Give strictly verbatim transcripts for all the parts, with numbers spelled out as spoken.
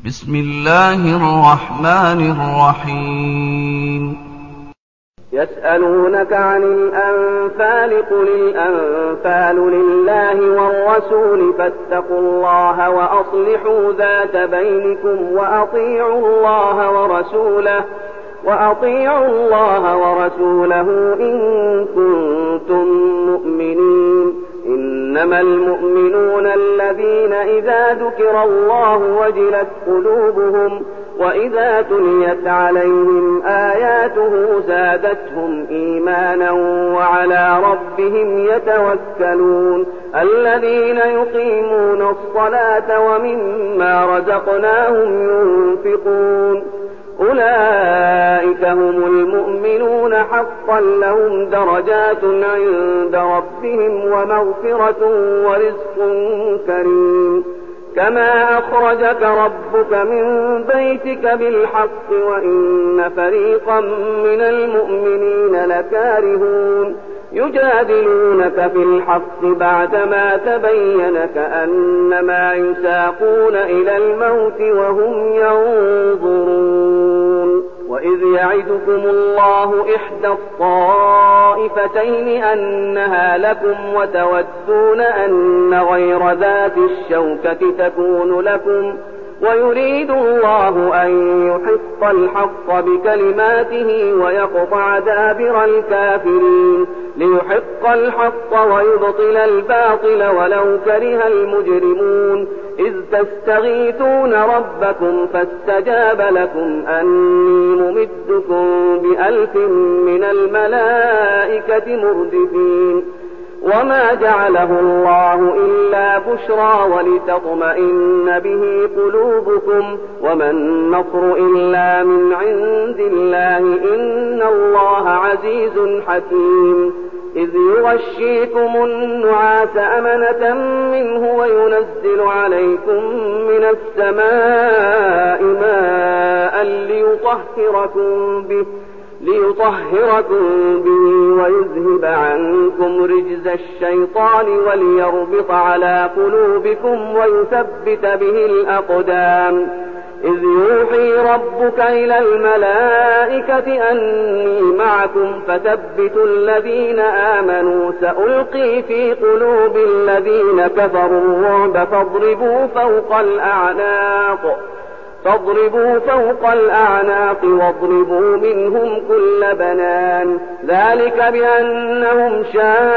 بسم الله الرحمن الرحيم. يسألونك عن الأنفال قل الأنفال لله والرسول فاتقوا الله وأصلحوا ذات بينكم وأطيعوا الله ورسوله وأطيعوا الله ورسوله إن كنتم مؤمنين. إنما المؤمنون الذين إذا ذكر الله وجلت قلوبهم وإذا تليت عليهم آياته زادتهم إيمانا وعلى ربهم يتوكلون. الذين يقيمون الصلاة ومما رزقناهم ينفقون أولئك هم المؤمنون حقا لهم درجات عند ربهم ومغفرة ورزق كريم. كما أخرجك ربك من بيتك بالحق وإن فريقا من المؤمنين لكارهون يجادلونك في الحق بعدما تبين كأنما يساقون إلى الموت وهم ينظرون. وإذ يعدكم الله إحدى الطائفتين أنها لكم وتودون أن غير ذات الشوكة تكون لكم ويريد الله أن يحق الحق بكلماته ويقطع دابر الكافرين ليحق الحق ويبطل الباطل ولو كره المجرمون. إذ تستغيثون ربكم فاستجاب لكم أني ممدكم بألف من الملائكة مردفين. وما جعله الله إلا بشرى ولتطمئن به قلوبكم وما النصر إلا من عند الله إن الله عزيز حكيم. إذ يغشيكم النعاس أمنة منه وينزل عليكم من السماء ماء ليطهركم به ليطهركم به ويذهب عنكم رجز الشيطان وليربط على قلوبكم ويثبت به الأقدام. إذ يوحي ربك إلى الملائكة أني معكم فثبتوا الذين آمنوا سألقي في قلوب الذين كفروا الرعب فاضربوا فوق الأعناق فاضربوا فوق الأعناق واضربوا منهم كل بنان. ذلك بأنهم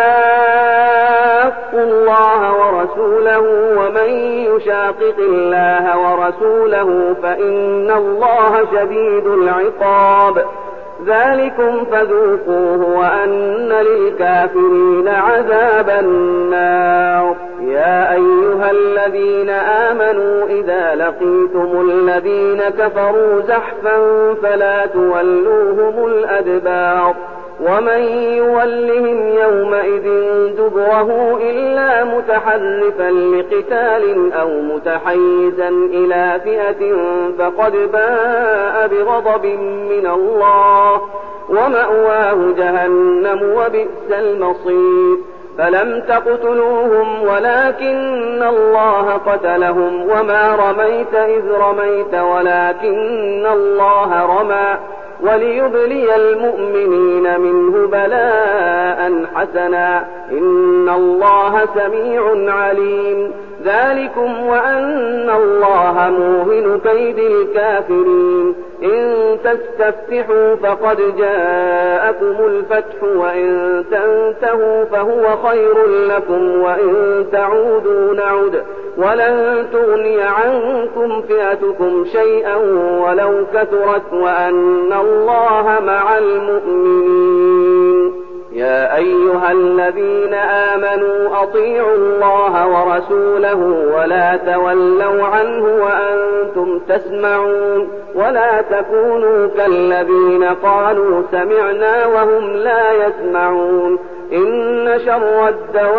شاقوا الله ورسوله ومن يشاقق الله ورسوله فإن الله شديد العقاب. ذلكم فذوقوه وأن للكافرين عذاب النار. يا أيها الذين آمنوا إذا لقيتم الذين كفروا زحفا فلا تولوهم الأدبار ومن يولهم يومئذ دبره إلا متحرفا لقتال أو متحيزا إلى فئة فقد باء بغضب من الله ومأواه جهنم وبئس المصير. فلم تقتلوهم ولكن الله قتلهم وما رميت إذ رميت ولكن الله رمى وليبلي المؤمنين منه بلاء حسنا إن الله سميع عليم. ذلكم وأن الله موهن كيد الكافرين. إن تستفتحوا فقد جاءكم الفتح وإن تنتهوا فهو خير لكم وإن تعودوا نعد ولن تغني عنكم فئتكم شيئا ولو كثرت وأن الله مع المؤمنين. يا أيها الذين آمنوا أطيعوا الله ورسوله ولا تولوا عنه وأنتم تسمعون ولا تكونوا كالذين قالوا سمعنا وهم لا يسمعون. إن شر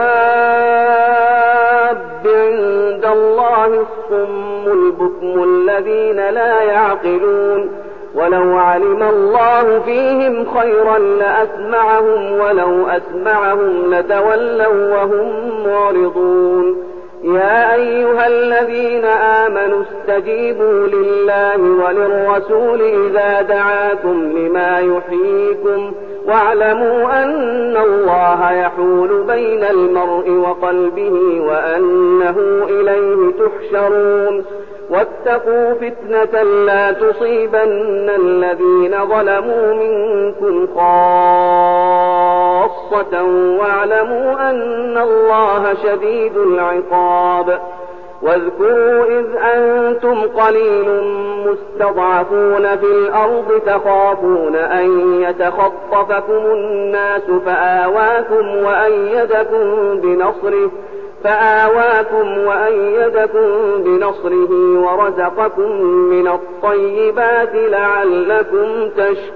الدواب عند الله الصم البكم الذين لا يعقلون. ولو علم الله فيهم خيرا لأسمعهم ولو أسمعهم لتولوا وهم معرضون. يا أيها الذين آمنوا استجيبوا لله وللرسول إذا دعاكم لما يحييكم واعلموا أن الله يحول بين المرء وقلبه وأنه إليه تحشرون واتقوا فتنة لا تصيبن الذين ظلموا منكم خاصة واعلموا أن الله شديد العقاب واذكروا إذ أنتم قليل مستضعفون في الأرض تخافون أن يتخطفكم الناس فآواكم وأيدكم بنصره فآواكم وأيدكم بنصره ورزقكم من الطيبات لعلكم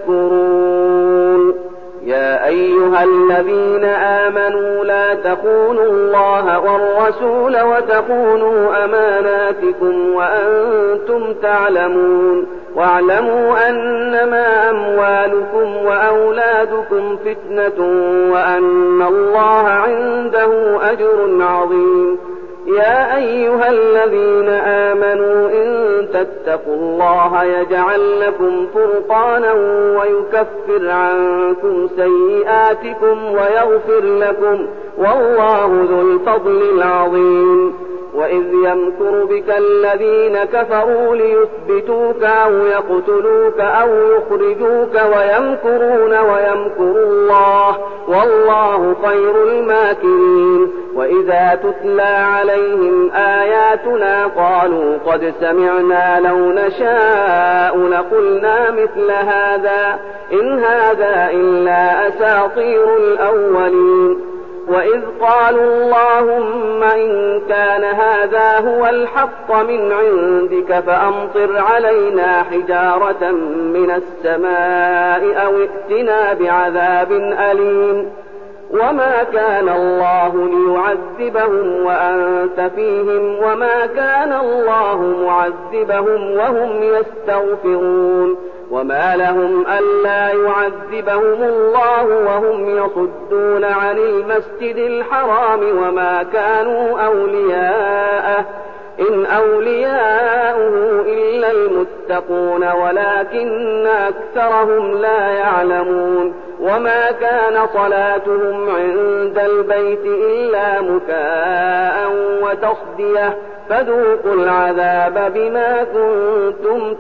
تشكرون يا أيها الذين آمنوا لا تخونوا الله والرسول وتخونوا أماناتكم وأنتم تعلمون واعلموا أنما أموالكم وأولادكم فتنة وأن الله عنده أجر عظيم يا أيها الذين آمنوا إن تتقوا الله يجعل لكم فرقانا ويكفر عنكم سيئاتكم ويغفر لكم والله ذو الفضل العظيم وإذ يمكر بك الذين كفروا ليثبتوك أو يقتلوك أو يخرجوك ويمكرون ويمكر الله والله خير الماكرين وإذا تتلى عليهم آياتنا قالوا قد سمعنا لو نشاء لقلنا مثل هذا إن هذا إلا أساطير الأولين وإذ قالوا اللهم إن كان هذا هو الحق من عندك فأمطر علينا حجارة من السماء أو ائتنا بعذاب أليم وما كان الله ليعذبهم وأنت فيهم وما كان الله معذبهم وهم يستغفرون وما لهم ألا يعذبهم الله وهم يصدون عن المسجد الحرام وما كانوا أولياءه إن أولياؤه إلا المتقون ولكن أكثرهم لا يعلمون وما كان صلاتهم عند البيت إلا مكاء وتصدية فذوقوا العذاب بما كنتم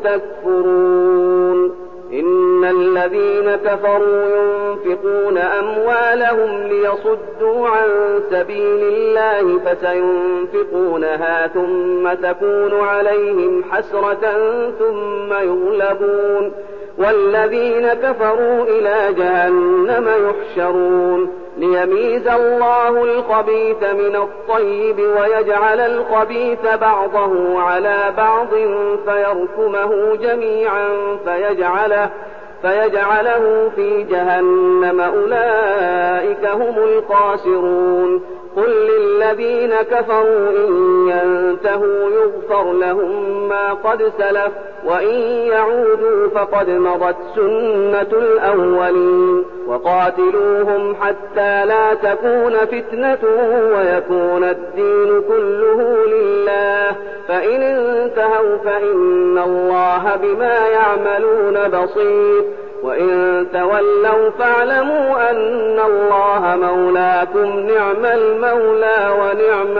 تكفرون إن الذين كفروا ينفقون أموالهم ليصدوا عن سبيل الله فسينفقونها ثم تكون عليهم حسرة ثم يغلبون والذين كفروا إلى جهنم يحشرون ليميز الله الخبيث من الطيب ويجعل الخبيث بعضه على بعض فيركمه جميعا فيجعله, فيجعله في جهنم أولئك هم الخاسرون قل للذين كفروا إن ينتهوا يغفر لهم ما قد سلف وإن يعودوا فقد مضت سنة الأولين وقاتلوهم حتى لا تكون فتنة ويكون الدين كله لله فإن انتهوا فإن الله بما يعملون بصير وإن تولوا فاعلموا أن الله مولاكم نعم المولى ونعم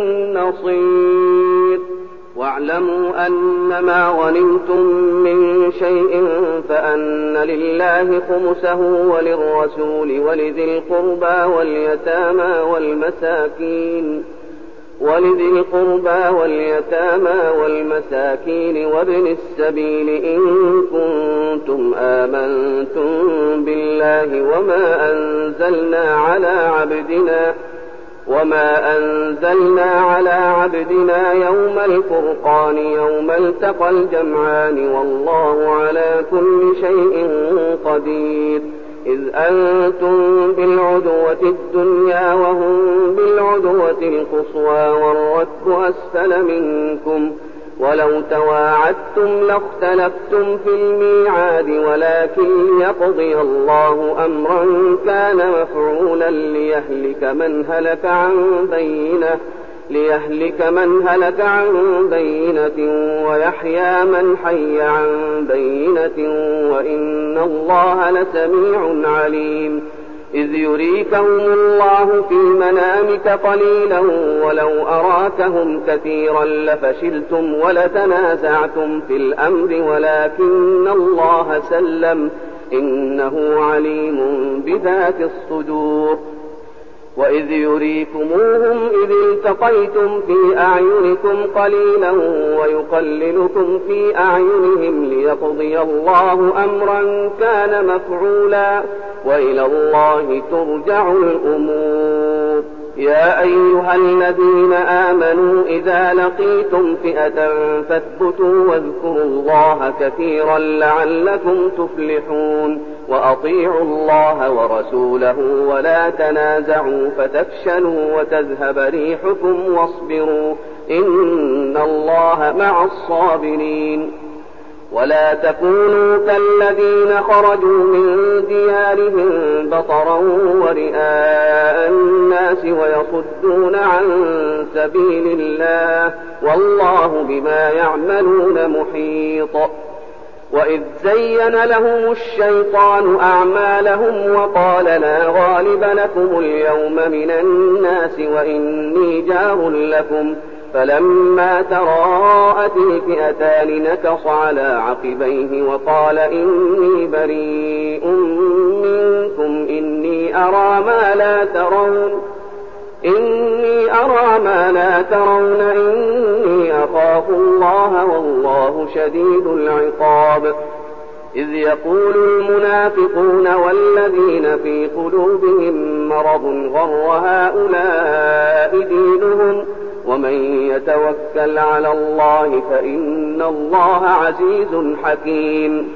النصير واعلموا أنما غنمتم من شيء فأن لله خمسه وللرسول ولذي القربى واليتامى والمساكين ولذي القربى واليتامى والمساكين وابن السبيل إن كنتم آمنتم بالله وما أنزلنا على عبدنا وما أنزلنا على عبدنا يوم الفرقان يوم التقى الجمعان والله على كل شيء قدير إذ أنتم بالعدوة الدنيا وهم بالعدوة القصوى والركب أسفل منكم ولو تواعدتم لاختلفتم في الميعاد ولكن ليقضي الله أمرا كان مفعولا ليهلك من هلك عن بينه ليهلك من هلك عن بينة ويحيى من حي عن بينة وإن الله لسميع عليم. إذ يريكهم الله في منامك قليلا ولو أراكهم كثيرا لفشلتم ولتنازعتم في الأمر ولكن الله سلم إنه عليم بذات الصدور. وإذ يريكموهم إذ التقيتم في أعينكم قليلا ويقللكم في أعينهم ليقضي الله أمرا كان مفعولا وإلى الله ترجع الأمور. يا أيها الذين آمنوا إذا لقيتم فئة فاثبتوا واذكروا الله كثيرا لعلكم تفلحون. وأطيعوا الله ورسوله ولا تنازعوا فتفشلوا وتذهب ريحكم واصبروا إن الله مع الصابرين. ولا تكونوا كالذين خرجوا من ديارهم بطرا ورئاء الناس ويصدون عن سبيل الله والله بما يعملون محيط. وإذ زين لهم الشيطان أعمالهم وقال لا غالب لكم اليوم من الناس وإني جار لكم فلما تراءت الفئتان نكص على عقبيه وقال إني بريء منكم إني أرى ما لا ترون إني أرى ما لا ترون إني أخاف الله والله شديد العقاب. إذ يقول المنافقون والذين في قلوبهم مرض غر هؤلاء دينهم ومن يتوكل على الله فإن الله عزيز حكيم.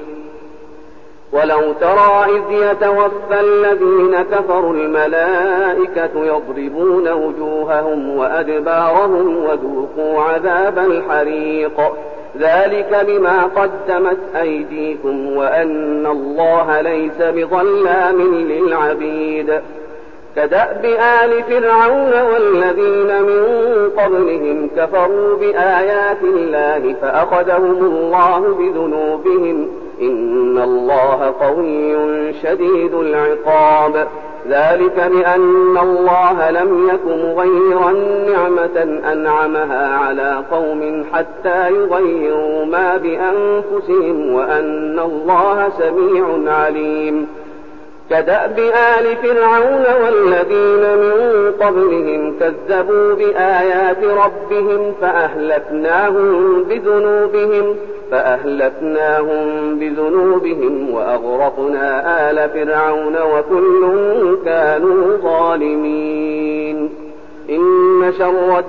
ولو ترى إذ يتوفى الذين كفروا الملائكة يضربون وجوههم وأدبارهم وذوقوا عذاب الحريق ذلك بما قدمت أيديكم وأن الله ليس بظلام للعبيد. كدأب آل فرعون والذين من قبلهم كفروا بآيات الله فأخذهم الله بذنوبهم إن الله قوي شديد العقاب. ذلك بأن الله لم يك مغيرا نعمة أنعمها على قوم حتى يغيروا ما بأنفسهم وأن الله سميع عليم. كدأب آل فرعون والذين من قبلهم كذبوا بآيات ربهم فأهلكناهم بذنوبهم فأهلكناهم بذنوبهم وأغرقنا آل فرعون وكل كانوا ظالمين. إن شر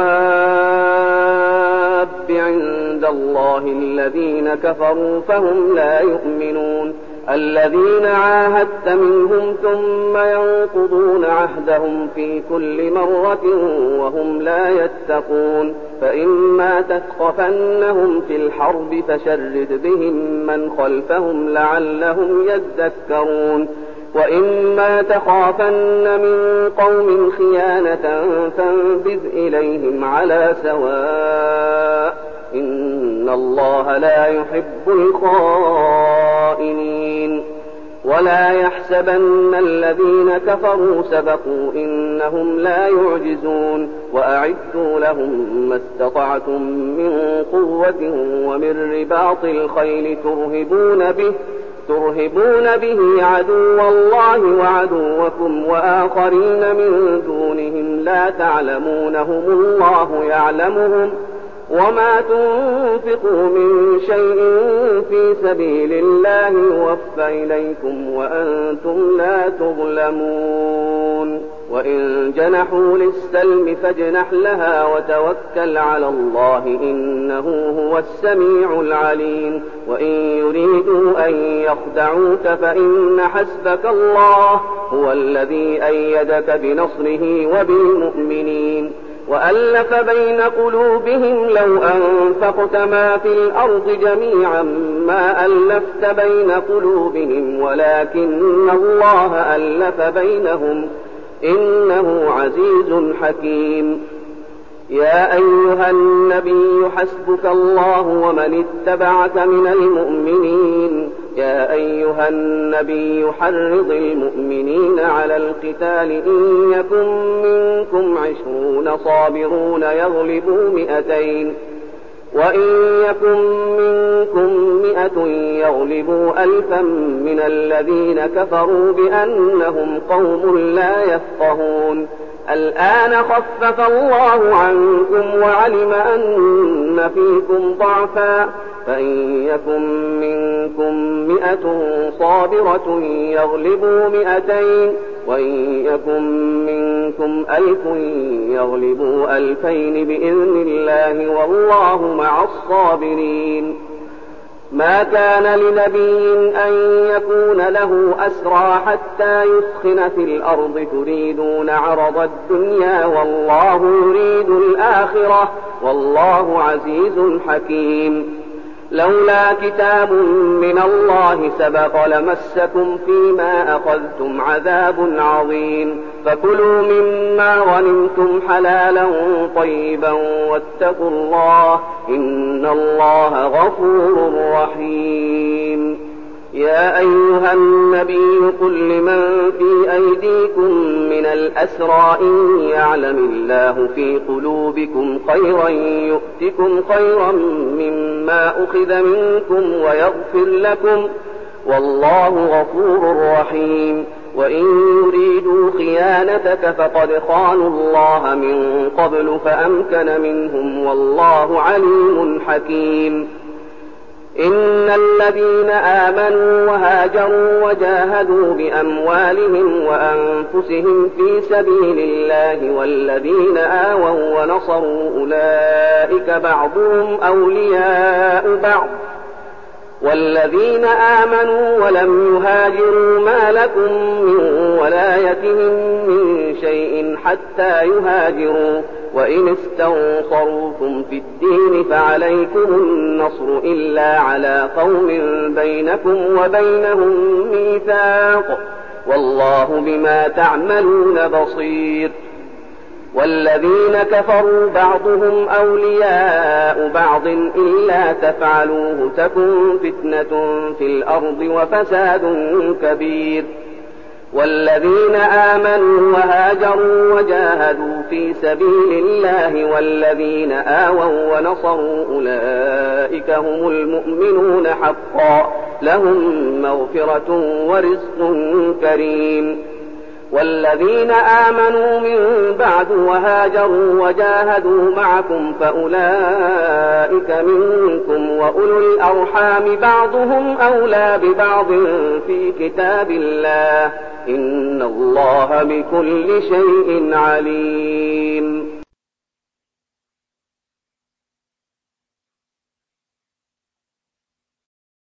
الدواب عند الله الذين كفروا فهم لا يؤمنون. الذين عاهدت منهم ثم ينقضون عهدهم في كل مرة وهم لا يتقون. فإما تثقفنهم في الحرب فشرد بهم من خلفهم لعلهم يذكرون. وإما تخافن من قوم خيانة فانبذ إليهم على سواء إن الله لا يحب الخائنين. ولا يحسبن الذين كفروا سبقوا إنهم لا يعجزون. وأعدوا لهم ما استطعتم من قوة ومن رباط الخيل ترهبون به ترهبون به عدو الله وعدوكم وآخرين من دونهم لا تعلمونهم الله يعلمهم وما تنفقوا من شيء في سبيل الله يوفى إليكم وأنتم لا تظلمون. وإن جنحوا للسلم فاجنح لها وتوكل على الله إنه هو السميع العليم. وإن يريدوا أن يخدعوك فإن حسبك الله هو الذي أيدك بنصره وبالمؤمنين. وألف بين قلوبهم لو أنفقت ما في الأرض جميعا ما ألفت بين قلوبهم ولكن الله ألف بينهم إنه عزيز حكيم. يا أيها النبي حسبك الله ومن اتبعك من المؤمنين يا أيها النبي حرض المؤمنين على القتال إن يكن منكم عشرون صابرون يغلبوا مئتين وإن يكن منكم مئة يغلبوا ألفا من الذين كفروا بأنهم قوم لا يفقهون الآن خفف الله عنكم وعلم أن فيكم ضعفا فإن يكن منكم مئة صابرة يغلبوا مئتين وإن يكن منكم ألف يغلبوا ألفين بإذن الله والله مع الصابرين ما كان لنبي أن يكون له أسرى حتى يثخن في الأرض تريدون عرض الدنيا والله يريد الآخرة والله عزيز حكيم لولا كتاب من الله سبق لمسكم فيما أخذتم عذاب عظيم فكلوا مما غنمتم حلالا طيبا واتقوا الله إن الله غفور رحيم يا أيها النبي قل لمن في أيديكم من الأسرى إن يعلم الله في قلوبكم خيرا يؤتكم خيرا مما أخذ منكم ويغفر لكم والله غفور رحيم وإن يريدوا خيانتك فقد خانوا الله من قبل فأمكن منهم والله عليم حكيم إن الذين آمنوا وهاجروا وجاهدوا بأموالهم وأنفسهم في سبيل الله والذين آووا ونصروا أولئك بعضهم أولياء بعض والذين آمنوا ولم يهاجروا ما لكم من ولايتهم من شيء حتى يهاجروا وإن استنصروكم في الدين فعليكم النصر إلا على قوم بينكم وبينهم ميثاق والله بما تعملون بصير والذين كفروا بعضهم أولياء بعض إلا تفعلوه تكن فتنة في الأرض وفساد كبير والذين آمنوا وهاجروا وجاهدوا في سبيل الله والذين آووا ونصروا أولئك هم المؤمنون حقا لهم مغفرة ورزق كريم والذين آمنوا من بعد وهاجروا وجاهدوا معكم فأولئك منكم وأولو الأرحام بعضهم أولى ببعض في كتاب الله إن الله بكل شيء عليم